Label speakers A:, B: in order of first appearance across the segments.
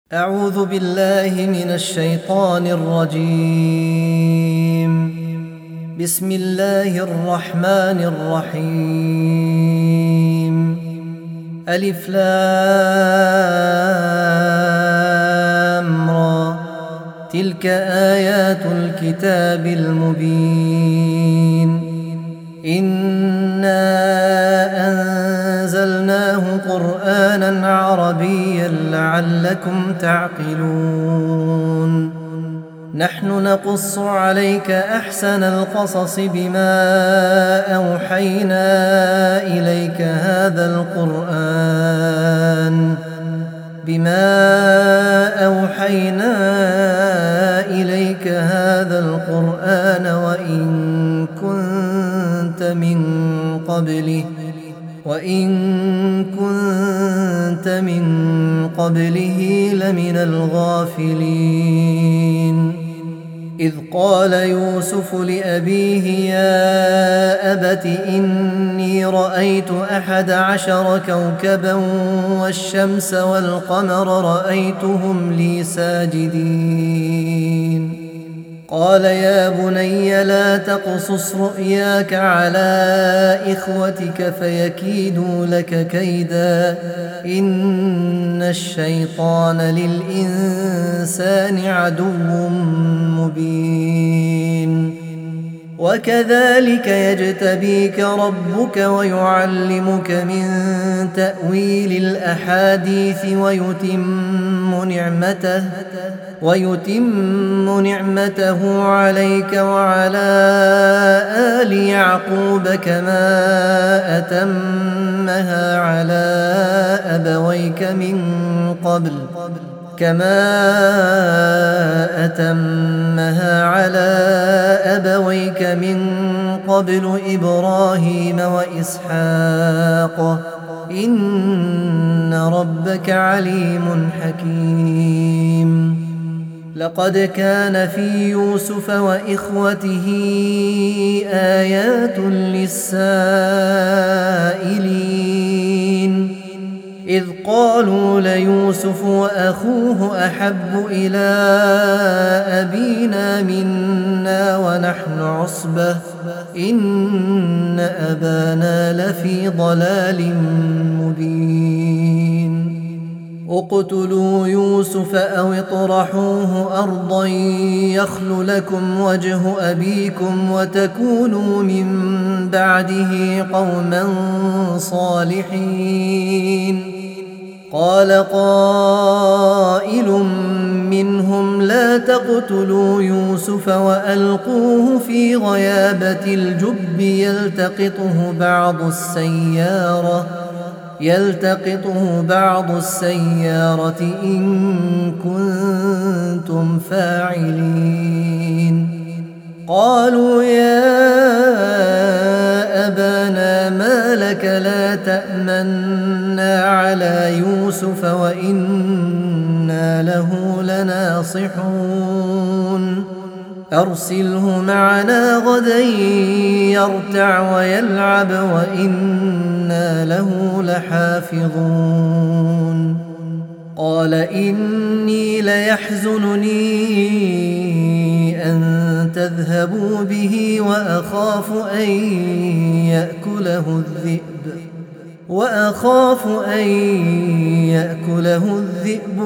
A: أعوذ بالله من الشيطان الرجيم. بسم الله الرحمن الرحيم. ألف لام را. تلك آيات الكتاب المبين. إنا أنزلناه قرآنا عربيا لعلكم تعقلون. نحن نقص عليك أحسن القصص بما أوحينا إليك هذا القرآن وإن كنت من قبله لمن الغافلين. إذ قال يوسف لأبيه يا أبت إني رأيت 11 كوكبا والشمس والقمر رأيتهم لي ساجدين. قال يا بني لا تقصص رؤياك على إخوتك فيكيدوا لك كيدا إن الشيطان للإنسان عدو مبين. وكذلك يجتبيك ربك ويعلمك من تأويل الأحاديث ويتم نعمته عليك وعلى آل يعقوب كما أتمها على أبويك من قبل إبراهيم وإسحاق إن ربك عليم حكيم. لقد كان في يوسف وإخوته آيات للسائلين. إذ قالوا ليوسف وأخوه أحب إلى أبينا منا ونحن عصبة إن أبانا لفي ضلال مبين. اقتلوا يوسف أو اطرحوه أرضا يخل لكم وجه أبيكم وتكونوا من بعده قوما صالحين. قال قائل منهم لا تقتلوا يوسف وألقوه في غيابة الجب يلتقطه بعض السيارة إن كنتم فاعلين. قالوا يا أبانا ما لك لا تأمنا على يوسف وإنا له لناصحون. أرسله معنا غدا يرتع ويلعب وإنا له لحافظون. قال إني ليحزنني أن تذهبوا به وأخاف أن يأكله الذئب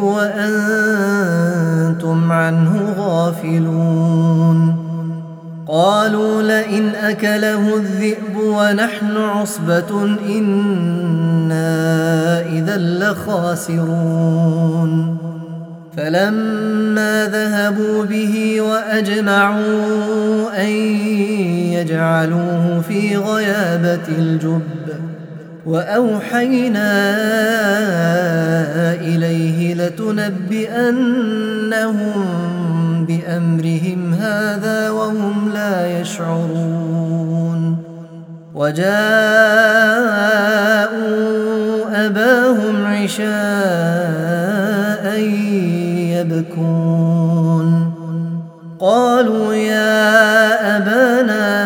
A: وأنتم عنه غافلون. قالوا لئن أكله الذئب ونحن عصبة إنا إذا لخاسرون. فلما ذهبوا به وأجمعوا أن يجعلوه في غيابة الجب وأوحينا إليه لتنبئنهم بأمرهم هذا وهم لا يشعرون. وجاءوا أباهم عشاء يبكون. قالوا يا أبانا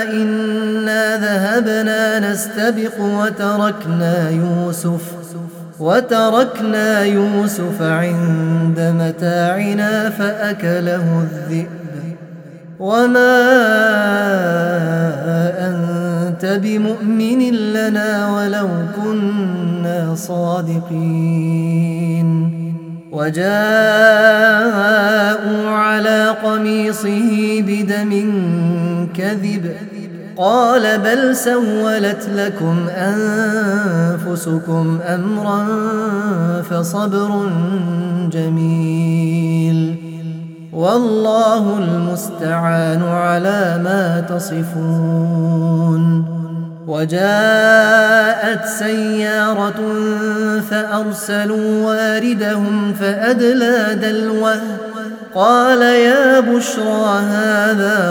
A: إنا ذهبنا نستبق وتركنا يوسف وتركنا يوسف عند متاعنا فأكله الذئب وما أنت بمؤمن لنا ولو كنا صادقين وجاءوا على قميصه بدم كذب قال بل سولت لكم أنفسكم أمرا فصبر جميل والله المستعان على ما تصفون وجاءت سيارة فأرسلوا واردهم فأدلى دلوه قال يا بشرى هذا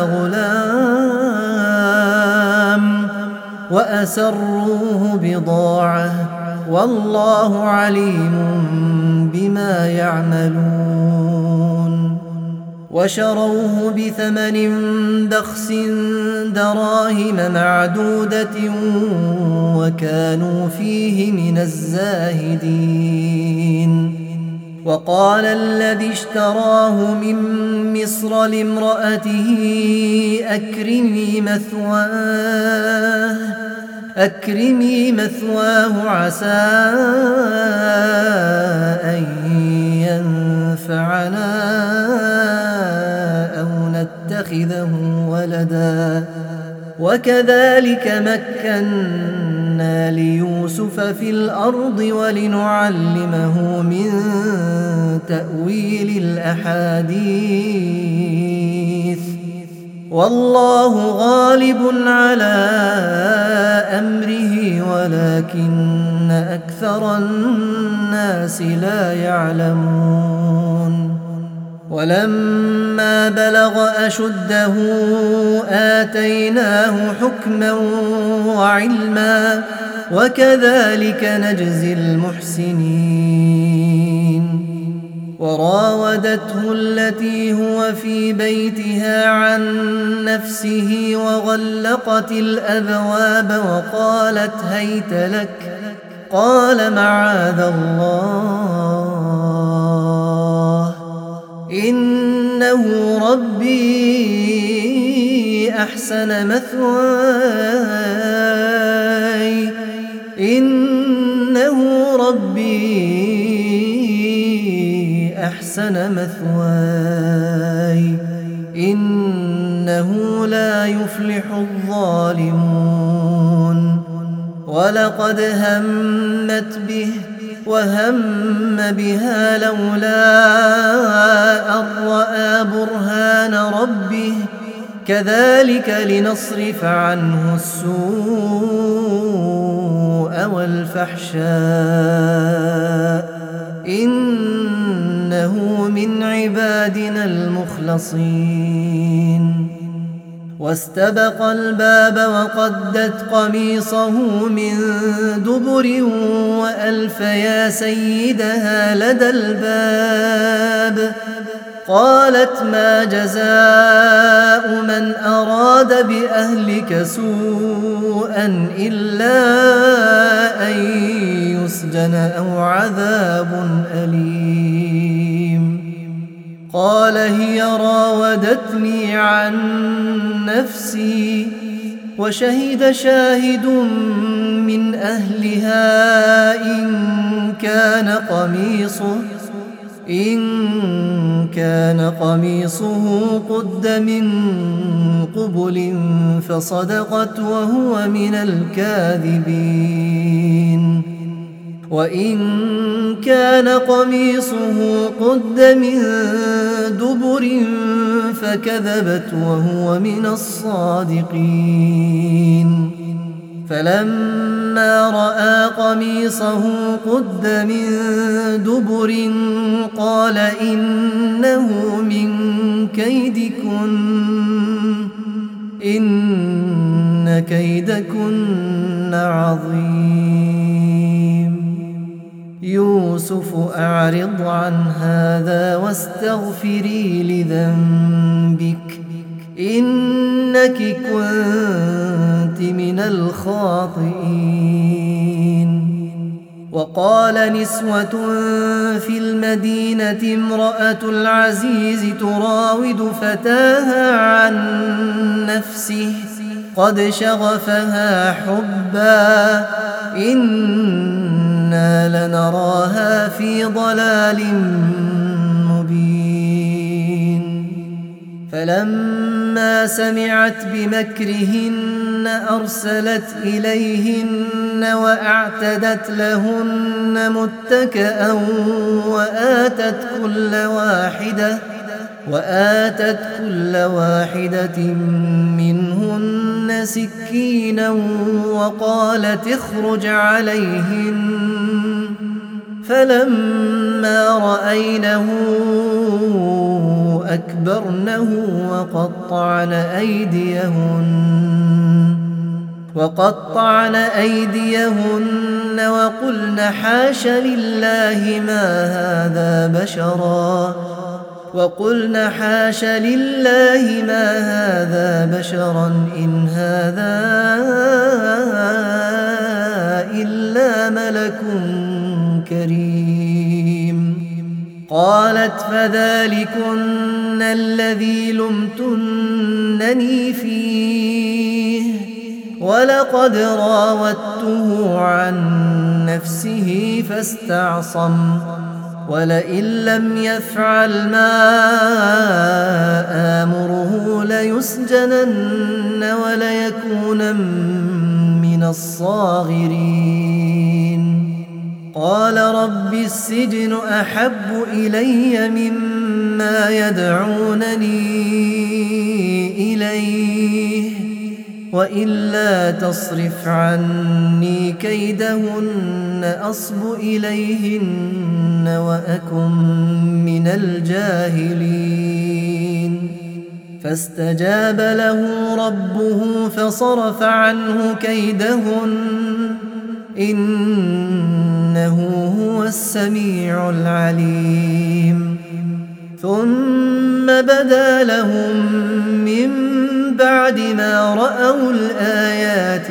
A: غلام وأسروه بضاعة والله عليم بما يعملون وشروه بثمن بخس دراهم معدودة وكانوا فيه من الزاهدين وقال الذي اشتراه من مصر لامرأته أكرمي مثواه عسى أن ينفعنا أو نتخذه ولدا وكذلك مكنا ليوسف في الأرض ولنعلمه من تأويل الأحاديث والله غالب على أمره ولكن أكثر الناس لا يعلمون ولما بلغ أشده آتيناه حكما وعلما وكذلك نجزي المحسنين وراودته التي هو في بيتها عن نفسه وغلقت الأبواب وقالت هيت لك قال معاذ الله إنه ربي أحسن مثواي إنه لا يفلح الظالمون ولقد همت به وهم بها لولا أن رأى برهان ربه كذلك لنصرف عنه السوء والفحشاء إنه من عبادنا المخلصين واستبق الباب وقدت قميصه من دبر وألف يا سيدها لدى الباب قالت ما جزاء من أراد بأهلك سوءا إلا أن يسجن أو عذاب أليم قال هي راودتني عن نفسي وشهد شاهد من أهلها إن كان قميصه قد من قبل فصدقت وهو من الكاذبين وإن كان قميصه قد من دبر فكذبت وهو من الصادقين فلما رأى قميصه قد من دبر قال إنه من كيدكن إن كيدكن عظيم يوسف أعرض عن هذا واستغفري لذنبك إنك كنت من الخاطئين وقال نسوة في المدينة امرأة العزيز تراود فتاها عن نفسه قد شغفها حبا إنا لنراها في ضلال مبين. فلما سمعت بمكرهن أرسلت إليهن وأعتدت لهن متكأ وآتت كل واحدة منهن سكينا وقالت اخرج عليهن. فلما رأينه أكبرنه وقطعن أيديهن وقلن حاش لله ما هذا بشرا إن هذا إلا ملك كريم. قالت فذلكن الذي لمتنني فيه ولقد راودته عن نفسه فاستعصم ولئن لم يفعل ما آمره ليسجنن وليكونن من الصاغرين. قال رب السجن أحب إلي مما يدعونني إليه وإلا تصرف عني كيدهن أصب إليهن وأكن من الجاهلين. فاستجاب له ربه فصرف عنه كيدهن إنه هو السميع العليم. ثم بدا لهم من بعد ما رأوا الآيات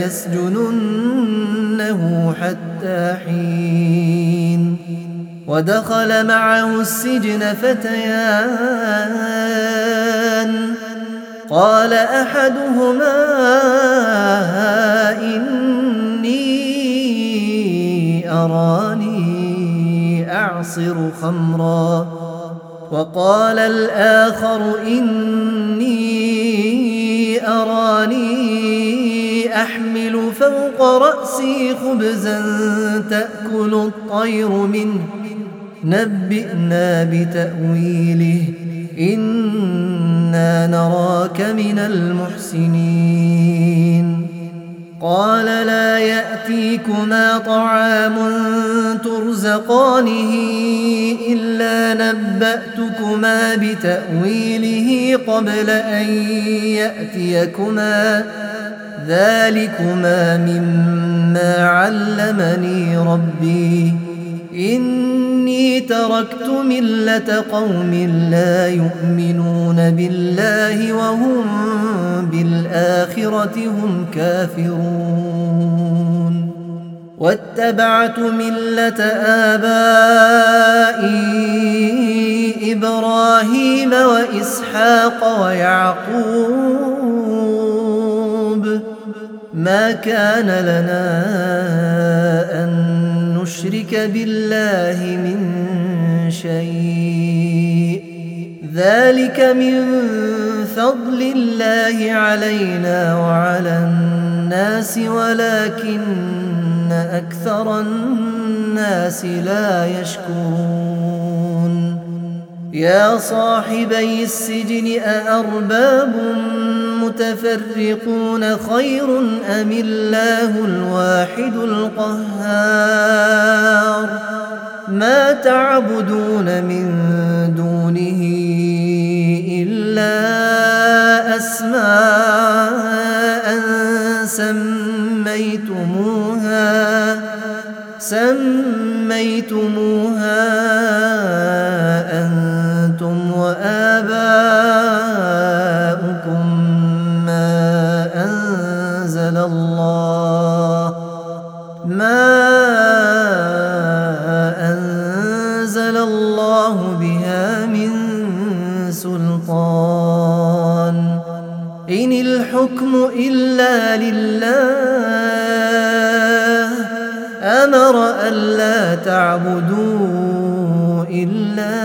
A: ليسجننه حتى حين. ودخل معه السجن فتيان قال أحدهما إني أراني أعصر خمرا وقال الآخر إني أراني أحمل فوق رأسي خبزا تأكل الطير منه نبئنا بتأويله إنا نراك من المحسنين. قال لا يأتيكما طعام ترزقانه إلا نبأتكما بتأويله قبل أن يأتيكما ذلكما مما علمني ربي إني تركت ملة قوم لا يؤمنون بالله وهم بالآخرة هم كافرون. واتبعت ملة آبائي إبراهيم وإسحاق ويعقوب ما كان لنا أن نشرك بالله من شيء ذلك من فضل الله علينا وعلى الناس ولكن أكثر الناس لا يشكرون. يا صاحبي السجن أأرباب متفرقون خير أم الله الواحد القهار ما تعبدون من دونه إلا أسماء سميتموها أنتم وآباؤكم ما أنزل الله الله بها من سلطان إن الحكم إلا لله أمر ألا تعبدوا إلا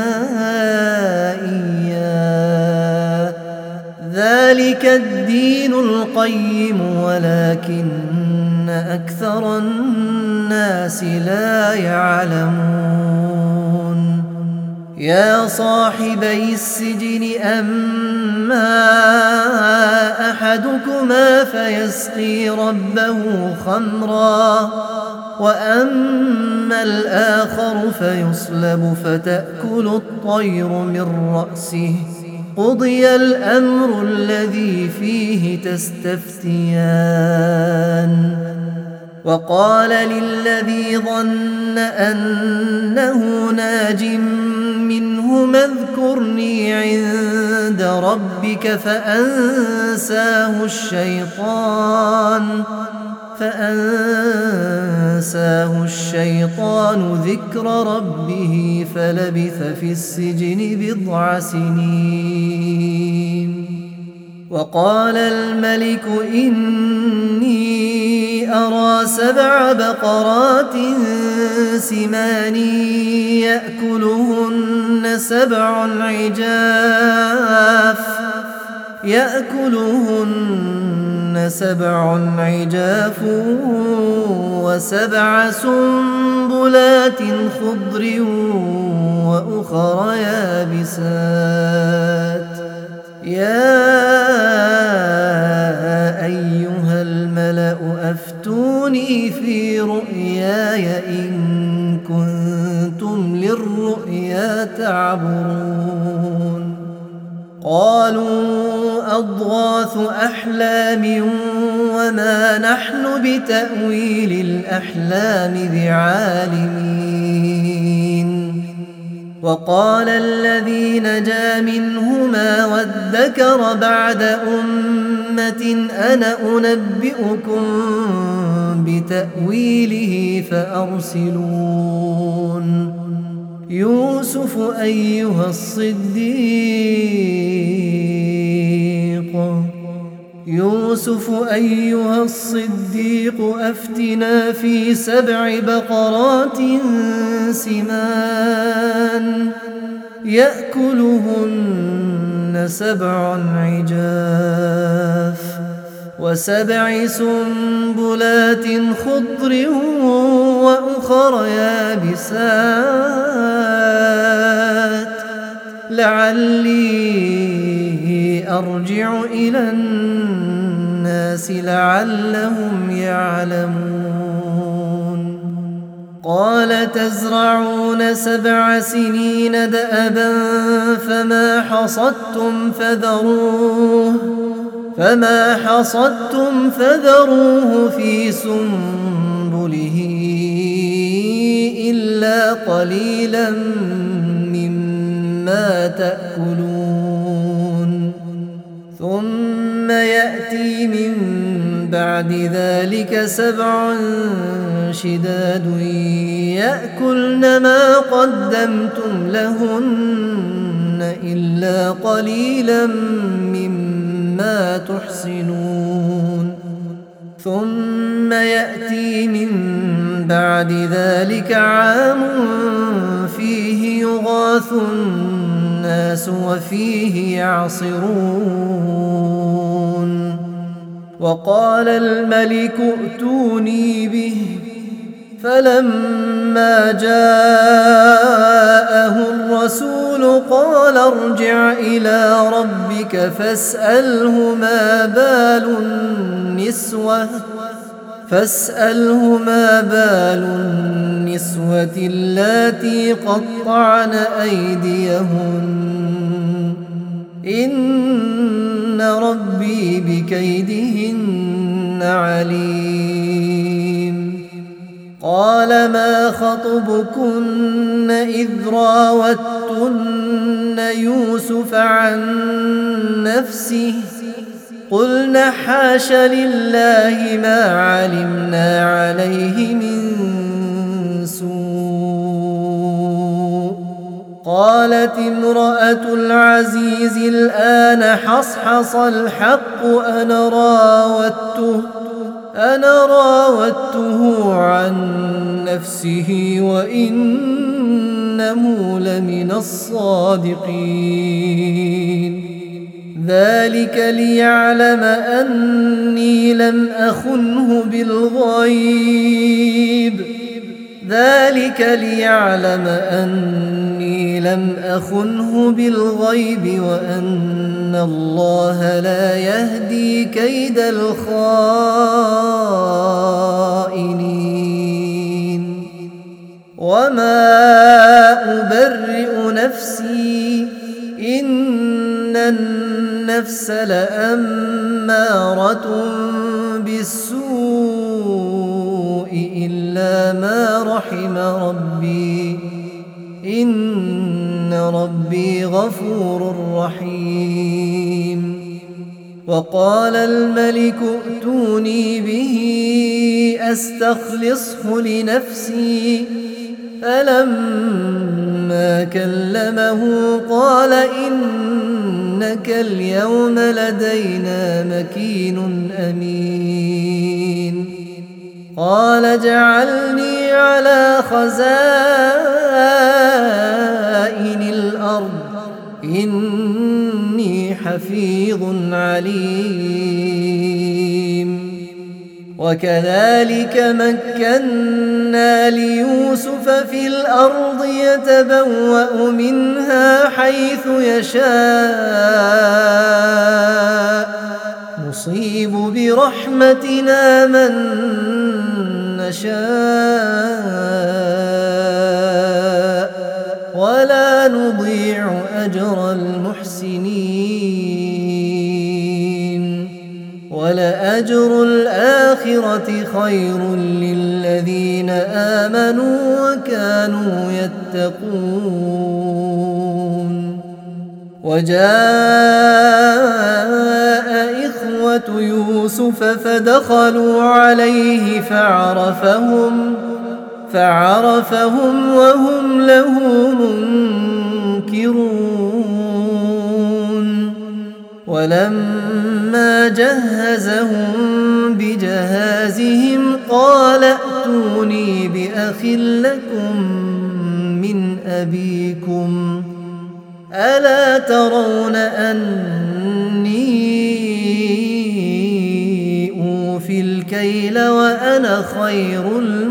A: إياه ذلك الدين القيم ولكن أكثر الناس لا يعلمون يا صاحبي السجن أما أحدكما فيسقي ربه خمرا وأما الآخر فيصلب فتأكل الطير من رأسه قضي الأمر الذي فيه تستفتيان وقال للذي ظن أنه ناج منهما اذكرني عند ربك فأنساه الشيطان ذكر ربه فلبث في السجن بضع سنين وقال الملك إني أرى 7 بقرات سمان يأكلهن 7 عجاف و7 سنبلات خضر وأخر يابسات يا أيها الملأ أفتوني في رؤياي إن كنتم للرؤيا تعبرون قالوا أضغاث أحلام وما نحن بتأويل الأحلام بعالمين وقال الذي نجا منهما وادكر بعد أمة أنا أنبئكم بتأويله فأرسلون يوسف أيها الصديق أفتنا في 7 بقرات سمان يأكلهن 7 عجاف و7 سنبلات خضر وأخر يابسات لعلي أرجع إلى الناس لعلهم يعلمون قال تزرعون 7 سنين دأبا فما حصدتم فذروه في سنبله إلا قليلا مما تأكلون ثم يأتي من بعد ذلك 7 شداد يأكلن ما قدمتم لهن إلا قليلا مما تحصنون ثم يأتي من بعد ذلك عام فيه يغاث الناس وفيه يعصرون وقال الملك ائتوني به فلما جاءه الرسول قال ارجع إلى ربك فاسأله ما بال النسوة اللاتي قطعن أيديهن إن ربي بكيدهن عليم قال ما خطبكن إذ راوتن يوسف عن نفسه قلنا حاش لله ما علمنا عليه من سوء قالت امرأة العزيز الآن حصحص الحق أنا راودته عن نفسه وإنه لمن الصادقين ذلك ليعلم أني لم أخنه بالغيب وأن الله لا يهدي كيد الخائنين وما أبرئ نفسي إن النفس لأمارة بالسوء إلا ما رحم ربي إن ربي غفور رحيم وقال الملك ائتوني به أستخلصه لنفسي فلما كلمه قال إنك اليوم لدينا مكين أمين قال اجعلني على خزائن الأرض إني حفيظ عليم وكذلك مكنا ليوسف في الأرض يتبوأ منها حيث يشاء نصيب برحمتنا من نشاء ولا نضيع أجر المحسنين ولأجر الآخرة خير للذين آمنوا وكانوا يتقون وجاء إخوة يوسف فدخلوا عليه فعرفهم وهم له منكرون ولما جهزهم بجهازهم قال ائتوني بأخ لكم من أبيكم ألا ترون أني أوفي الكيل وأنا خير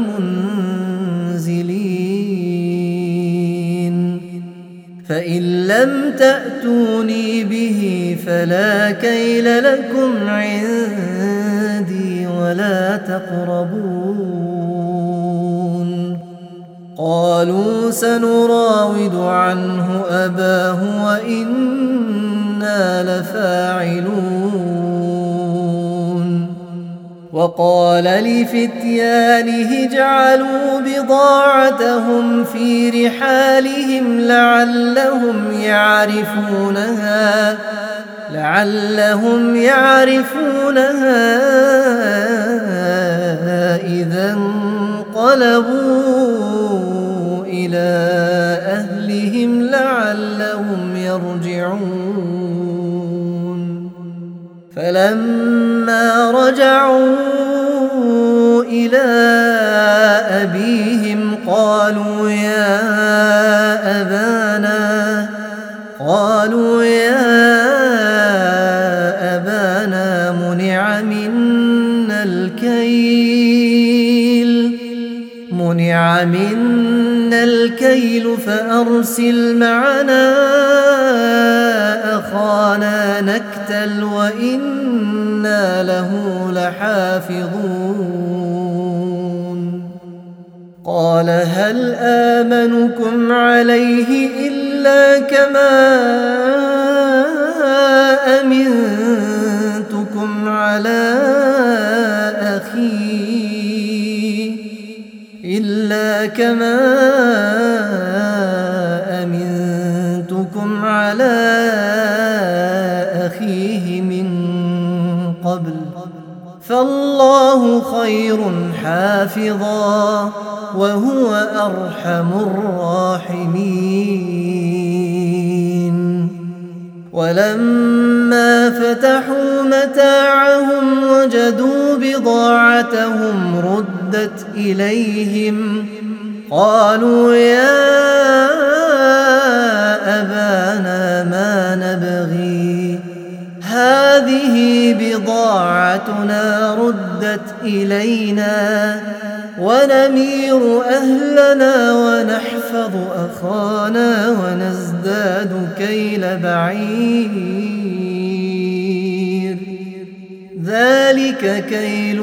A: المنزلين فإن لم تأتوني به فلا كيل لكم عندي ولا تقربون قالوا سنراود عنه أباه وإنا لفاعلون وقال لفتيانه اجعلوا بضاعتهم في رحالهم لعلهم يعرفونها إذا انقلبوا إلى أهلهم لعلهم يرجعون فلما رجعوا إلى أبيهم قالوا يا أبانا منع منا الكيل فأرسل معنا أخانا نكتل وإنا له لحافظون قال هل آمنكم عليه إلا كما أمنتكم على أخيه من قبل فالله خير حافظا وهو أرحم الراحمين ولما فتحوا متاعهم وجدوا بضاعتهم ردت إليهم قالوا يا أبانا ما نبغي هذه بضاعتنا ردت إلينا ونمير أهلنا ونحفظ أخانا ونزداد كيل بعير ذلك كيل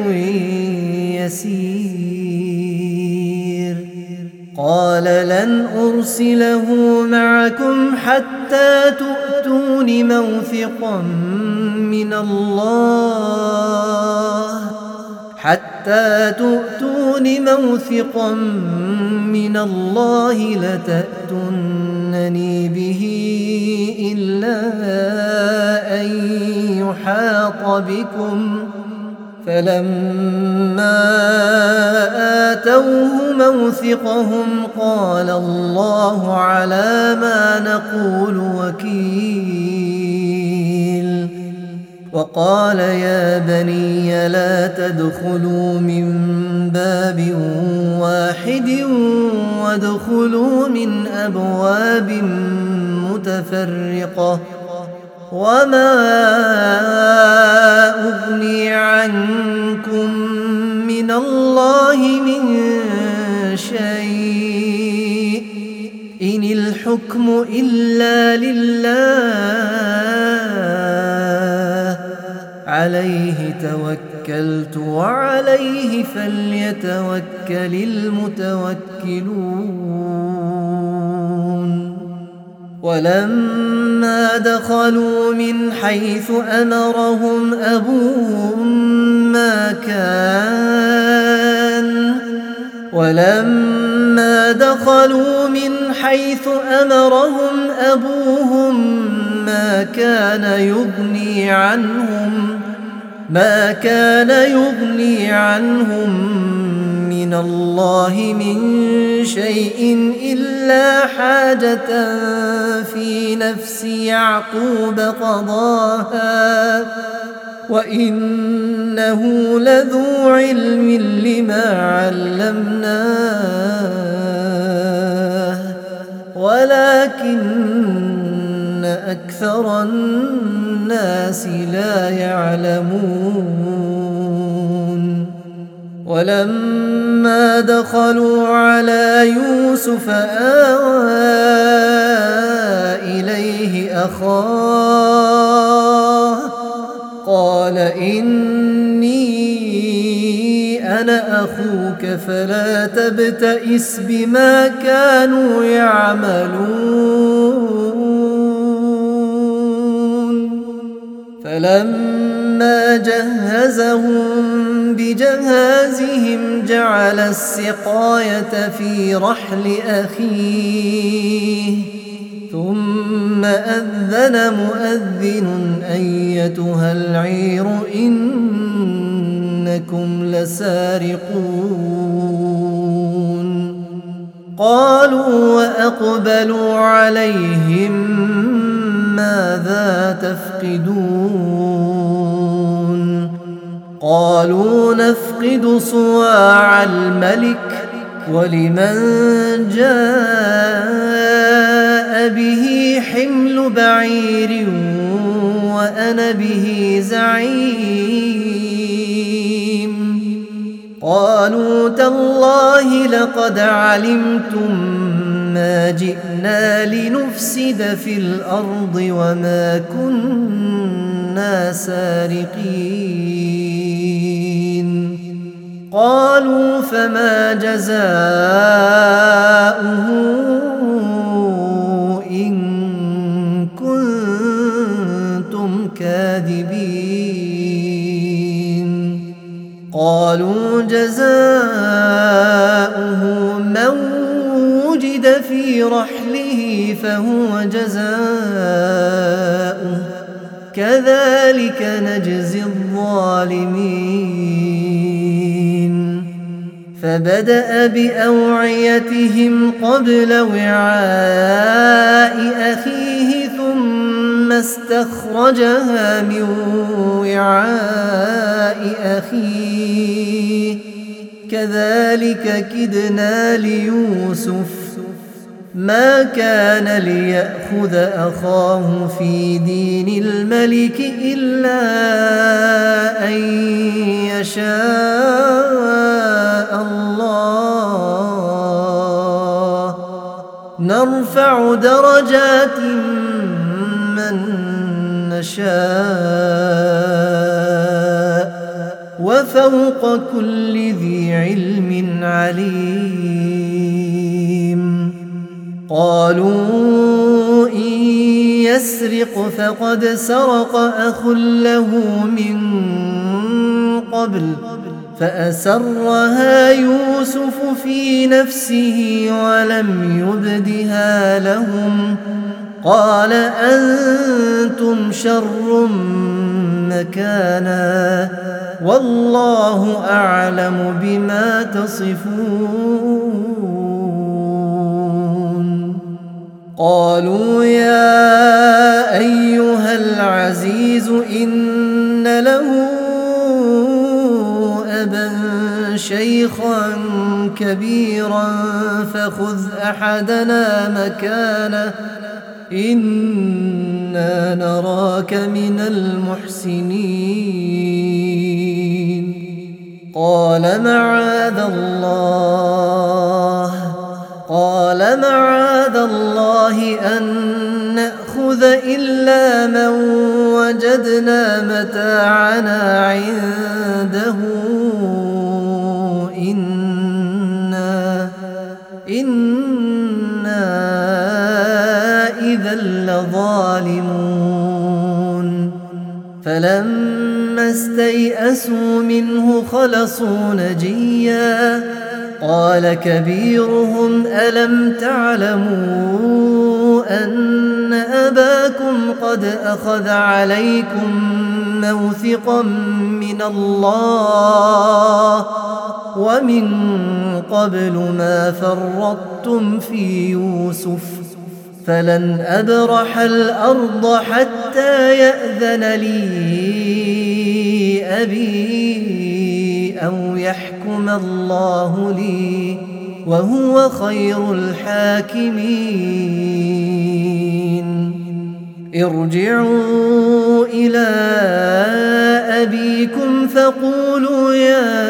A: يسير قال لن أرسله معكم حتى تؤتون موثقا من الله لتأتونني به إلا أن يحاط بكم فلما آتوه موثقهم قال الله على ما نقول وكيل وقال يا بني لا تدخلوا من باب واحد وادخلوا من أبواب متفرقة وما أغني عنكم من الله من شيء إن الحكم إلا لله عليه توكلت وعليه فليتوكل المتوكلون ولما دخلوا من حيث أمرهم أبوهم ما كان يغني عنهم من الله من شيء إلا حاجة في نفس يعقوب قضاها وإنه لذو علم لما علمناه ولكن أكثر الناس لا يعلمون ولما دخلوا على يوسف آوى إليه أخاه قال إني أنا أخوك فلا تبتئس بما كانوا يعملون فلما جهزهم بجهازهم جعل السقاية في رحل أخيه ثم أذن مؤذن أيتها العير إنكم لسارقون قالوا وأقبلوا عليهم ماذا تفقدون قالوا نفقد صواع الملك ولمن جاء به حمل بعير وأنا به زعيم قالوا تالله لقد علمتم ما جئنا لنفسد في الأرض وما كنا سارقين قالوا فما جزاؤه إن كنتم كاذبين قالوا جزاؤه من وجد في رحله فهو جزاؤه كذلك نجزي الظالمين فبدأ بأوعيتهم قبل وعاء أخيه ثم استخرجها من وعاء أخيه كذلك كدنا ليوسف ما كان ليأخذ أخاه في دين الملك إلا أن يشاء الله نرفع درجات من نشاء وفوق كل ذي علم عليم قالوا إن يسرق فقد سرق أخ له من قبل فأسرها يوسف في نفسه ولم يبدها لهم قال أنتم شر مكانا والله أعلم بما تصفون قالوا يا أيها العزيز إن له أبا شيخا كبيرا فخذ أحدنا مكانه إنا نراك من المحسنين قال معاذ الله أن نأخذ إلا من وجدنا متاعنا عنده إنا إذا لظالمون فلما استيئسوا منه خلصوا نجيا قال كبيرهم ألم تعلموا أن أباكم قد أخذ عليكم موثقا من الله ومن قبل ما فرطتم في يوسف فلن أبرح الأرض حتى يأذن لي أبي أو يحكم الله لي وهو خير الحاكمين ارجعوا إلى أبيكم فقولوا يا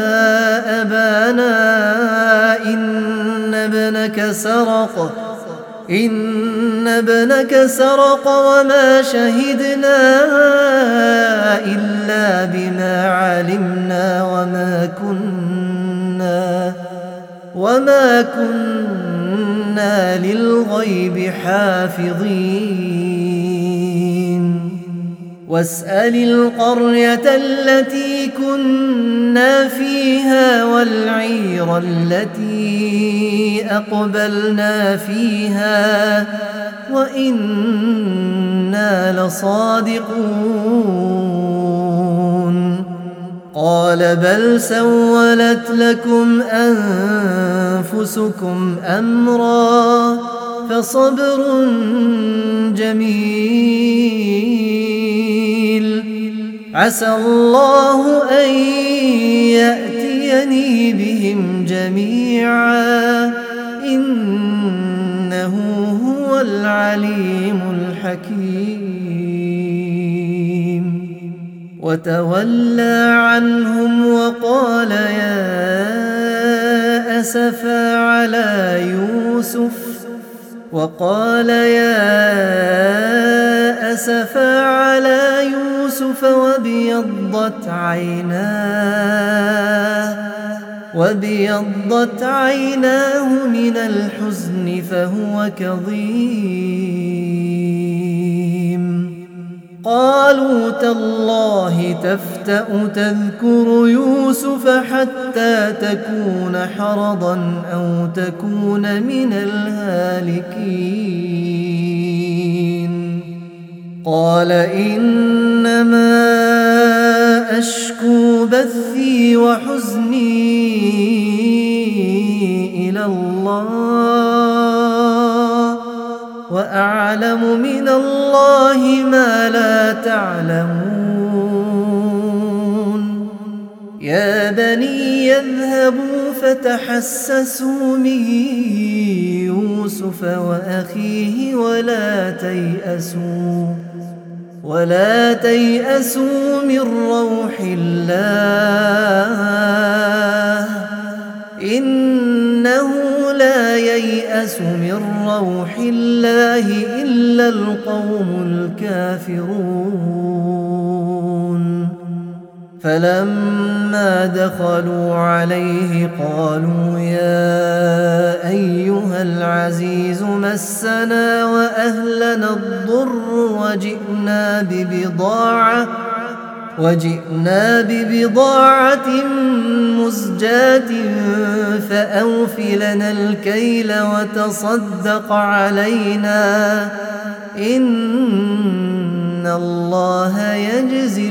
A: أبانا إن ابنك سرق وما شهدنا إلا بما علمنا وما كنا للغيب حافظين واسأل القرية التي كنا فيها والعير التي أقبلنا فيها وإنا لصادقون قال بل سولت لكم أنفسكم أمرا فصبر جميل عسى الله أن يأتيني بهم جميعا إنه هو العليم الحكيم وتولى عنهم وقال يا أسفا على يوسف وابيضت عيناه من الحزن فهو كظيم قالوا تالله تفتأ تذكر يوسف حتى تكون حرضا أو تكون من الهالكين قال إنما أشكو بثي وحزني إلى الله وأعلم من الله ما لا تعلمون يا بني يذهبوا فتحسسوا من يوسف وأخيه ولا تيأسوا من روح الله إنه لا ييأس من روح الله إلا القوم الكافرون فلما دخلوا عليه قالوا يا أيها العزيز مسنا وأهلنا الضر وجئنا ببضاعة مزجاة فأوف لنا الكيل وتصدق علينا إن الله يجزي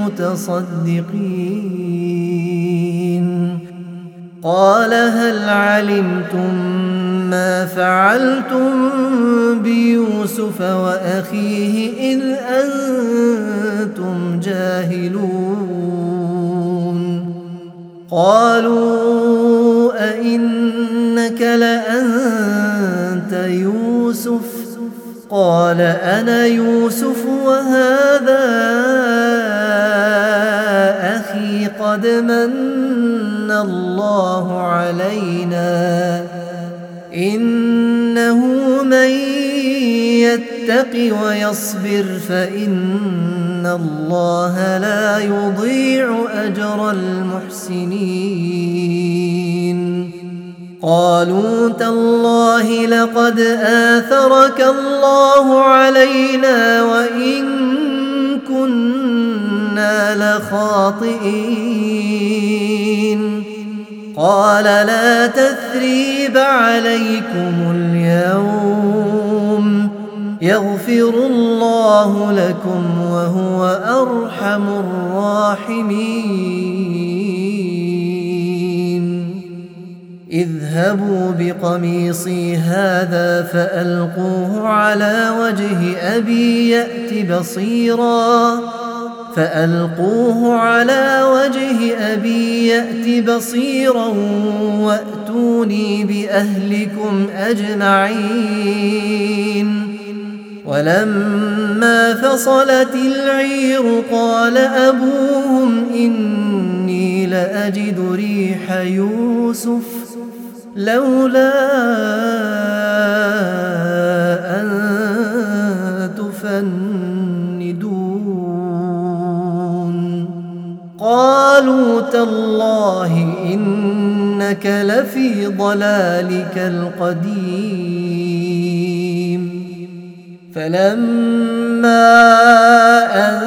A: المتصدقين قال هل علمتم ما فعلتم بيوسف وأخيه إذ أنتم جاهلون قالوا أئنك لأنت يوسف قال أنا يوسف وهذا أخي قد من الله علينا إنه من يتق ويصبر فإن الله لا يضيع أجر المحسنين قالوا تالله لقد آثرك الله علينا وإن كنا لخاطئين قال لا تثريب عليكم اليوم يغفر الله لكم وهو أرحم الراحمين اذهبوا بقميصي هذا فألقوه على وجه أبي يأت بصيرا وأتوني بأهلكم أجمعين ولما فصلت العير قال أبوهم إني لأجد ريح يوسف لولا أن تفندون قالوا تالله إنك لفي ضلالك القديم فلما أن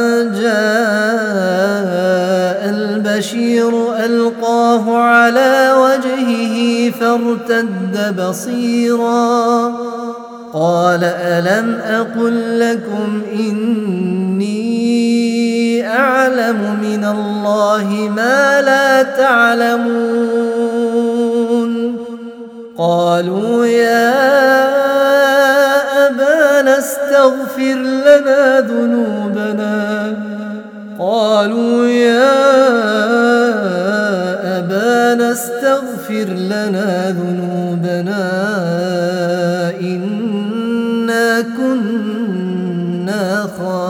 A: جاء البشير ألقاه على وجهه فارتد بصيرا قال ألم أقل لكم إني أعلم من الله ما لا تعلمون قالوا يا أبانا استغفر لنا ذنوبنا إنا كنا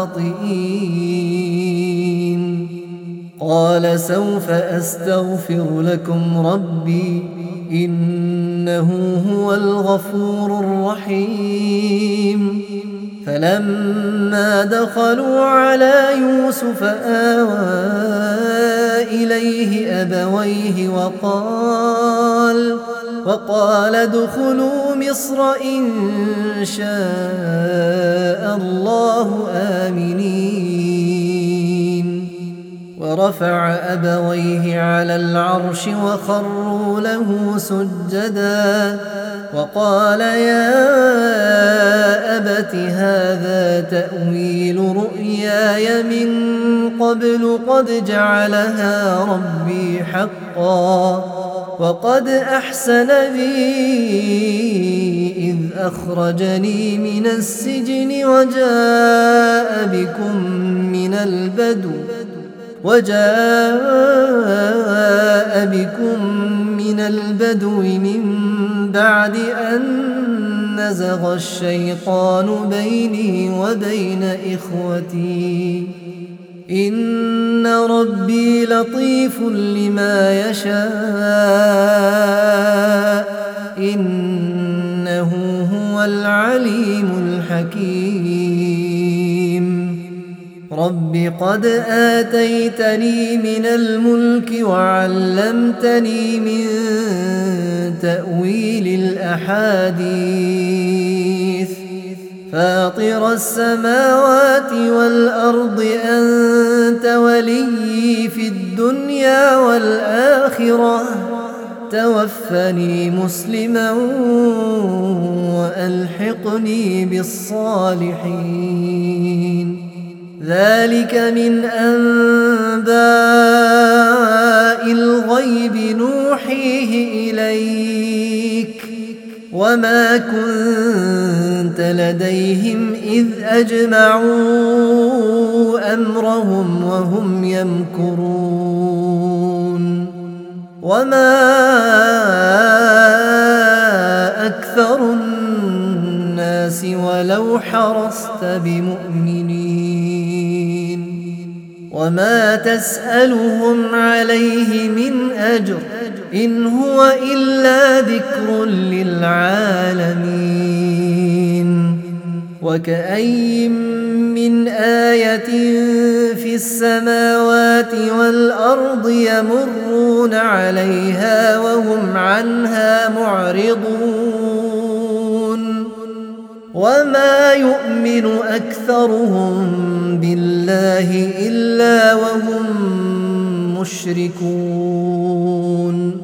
A: خاطئين قال سوف أستغفر لكم ربي إنه هو الغفور الرحيم فلما دخلوا على يوسف آوى إليه أبويه وقال ادخلوا مصر إن شاء الله آمنين ورفع أبويه على العرش وخروا له سجدا وقال يا أبت هذا تأويل رؤياي من قبل قد جعلها ربي حقا وقد أحسن بي إذ أخرجني من السجن وجاء بكم من البدو من بعد أن نزغ الشيطان بيني وبين إخوتي إن ربي لطيف لما يشاء إنه هو العليم الحكيم رب قد آتيتني من الملك وعلمتني من تأويل الأحاديث فاطر السماوات والأرض أنت وليي في الدنيا والآخرة توفني مسلما وألحقني بالصالحين ذلك من أنباء الغيب نوحيه إليك وما كنت لديهم إذ أجمعوا أمرهم وهم يمكرون وما أكثر الناس ولو حرصت بمؤمنين وما تسألهم عليه من أجر إن هو إلا ذكر للعالمين وكأين من آية في السماوات والأرض يمرون عليها وهم عنها معرضون وما يؤمن أكثرهم بالله إلا وهم مشركون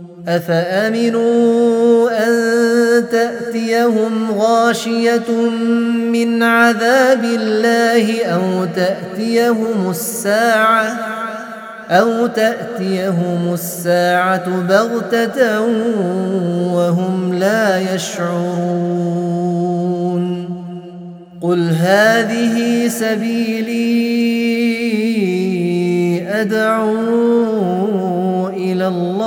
A: أفأمنوا أن تأتيهم غاشية من عذاب الله أو تأتيهم الساعة بغتة وهم لا يشعرون قل هذه سبيلي أدعو إلى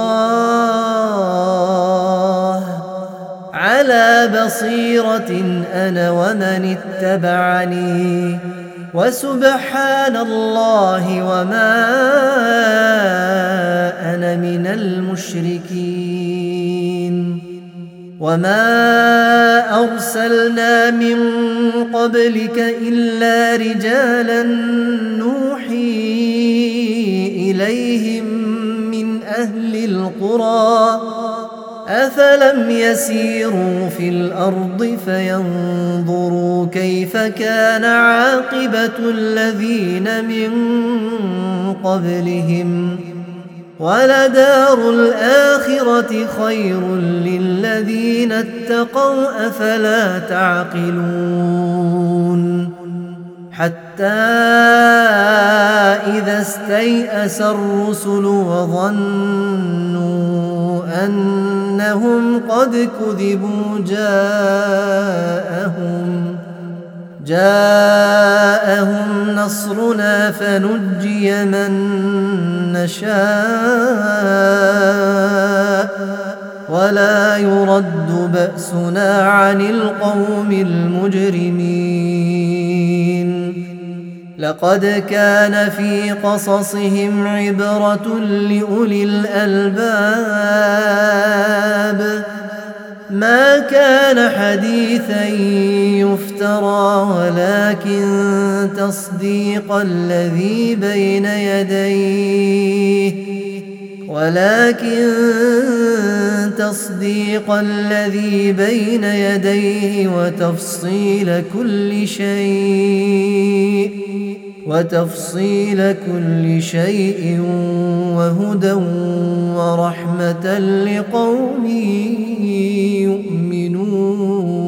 A: الله على بصيرة أنا ومن اتبعني وسبحان الله وما أنا من المشركين وما أرسلنا من قبلك إلا رجالا نوحي إليهم من أهل القرى أفلم يسيروا في الأرض فينظروا كيف كان عاقبة الذين من قبلهم ولدار الآخرة خير للذين اتقوا أفلا تعقلون حتى إذا استيأس الرسل وظنوا أنهم قد كذبوا جاءهم نصرنا فنجي من نشاء ولا يرد بأسنا عن القوم المجرمين لقد كان في قصصهم عبرة لأولي الألباب ما كان حديثا يفترى ولكن تصديق الذي بين يديه وتفصيل كل شيء وهدى ورحمة لقوم يؤمنون